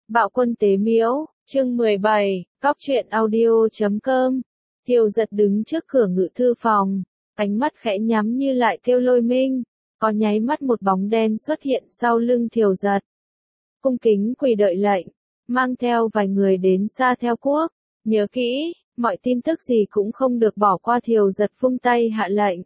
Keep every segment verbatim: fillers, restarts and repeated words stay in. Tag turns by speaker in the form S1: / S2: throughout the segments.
S1: Bạo quân tế miễu, chương mười bảy, cóc truyện audio chấm com. Tiêu Giật đứng trước cửa ngự thư phòng, ánh mắt khẽ nhắm như lại kêu lôi minh, có nháy mắt một bóng đen xuất hiện sau lưng Thiều Giật. Cung kính quỳ đợi lệnh, mang theo vài người đến Xa Theo Quốc, nhớ kỹ, mọi tin tức gì cũng không được bỏ qua. Thiều Giật vung tay hạ lệnh.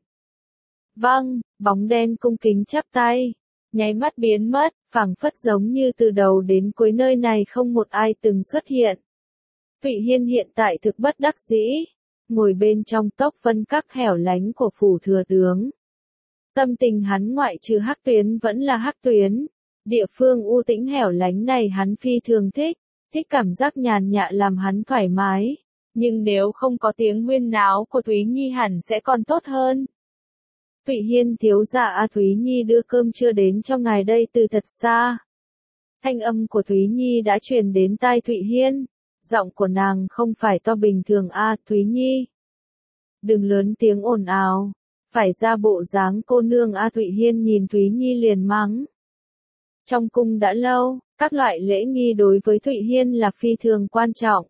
S1: Vâng, bóng đen cung kính chắp tay, nháy mắt biến mất, phảng phất giống như từ đầu đến cuối nơi này không một ai từng xuất hiện. Thụy Hiên hiện tại thực bất đắc dĩ, ngồi bên trong Tốc Vân Các hẻo lánh của phủ thừa tướng. Tâm tình hắn ngoại trừ Hắc Tuyến vẫn là Hắc Tuyến, địa phương u tĩnh hẻo lánh này hắn phi thường thích, thích cảm giác nhàn nhã làm hắn thoải mái, nhưng nếu không có tiếng huyên náo của Thúy Nhi hẳn sẽ còn tốt hơn. Thụy Hiên thiếu gia, A Thúy Nhi đưa cơm trưa đến cho ngài đây từ thật xa. Thanh âm của Thúy Nhi đã truyền đến tai Thụy Hiên, giọng của nàng không phải to bình thường. A Thúy Nhi, đừng lớn tiếng ồn ào, phải ra bộ dáng cô nương. A Thụy Hiên nhìn Thúy Nhi liền mắng. Trong cung đã lâu, các loại lễ nghi đối với Thụy Hiên là phi thường quan trọng.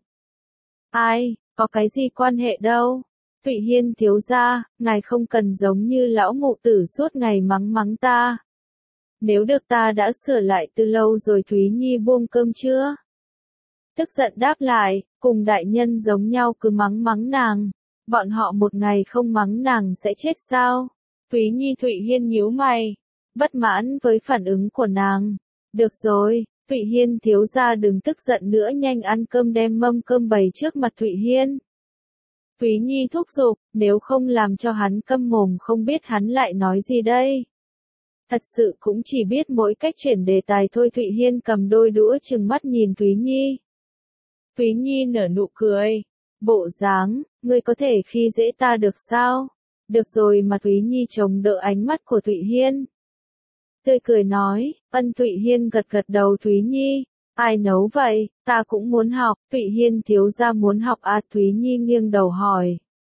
S1: Ai, có cái gì quan hệ đâu. Thụy Hiên thiếu gia, ngài không cần giống như lão mụ tử suốt ngày mắng mắng ta. Nếu được ta đã sửa lại từ lâu rồi. Thúy Nhi buông cơm chưa? Tức giận đáp lại, cùng đại nhân giống nhau cứ mắng mắng nàng. Bọn họ một ngày không mắng nàng sẽ chết sao? Thúy Nhi. Thụy Hiên nhíu mày, bất mãn với phản ứng của nàng. Được rồi, Thụy Hiên thiếu gia đừng tức giận nữa, nhanh ăn cơm, đem mâm cơm bày trước mặt Thụy Hiên. Thúy Nhi thúc giục, nếu không làm cho hắn câm mồm không biết hắn lại nói gì đây. Thật sự cũng chỉ biết mỗi cách chuyển đề tài thôi. Thụy Hiên cầm đôi đũa trừng mắt nhìn Thúy Nhi. Thúy Nhi nở nụ cười, bộ dáng, ngươi có thể khi dễ ta được sao? Được rồi mà. Thúy Nhi chống đỡ ánh mắt của Thụy Hiên, tươi cười nói, ân. Thụy Hiên gật gật đầu. Thúy Nhi, ai nấu vậy? Ta cũng muốn học. Thụy Hiên thiếu gia muốn học à? Thúy Nhi nghiêng đầu hỏi.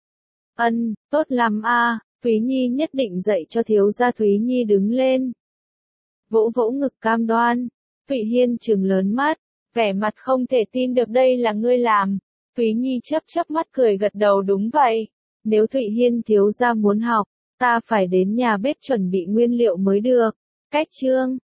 S1: Ân, tốt lắm a. Thúy Nhi nhất định dạy cho thiếu gia. Thúy Nhi đứng lên, vỗ vỗ ngực cam đoan. Thụy Hiên trừng lớn mắt, vẻ mặt không thể tin được, đây là ngươi làm. Thúy Nhi chớp chớp mắt cười gật đầu, đúng vậy. Nếu Thụy Hiên thiếu gia muốn học, ta phải đến nhà bếp chuẩn bị nguyên liệu mới được. Cách chương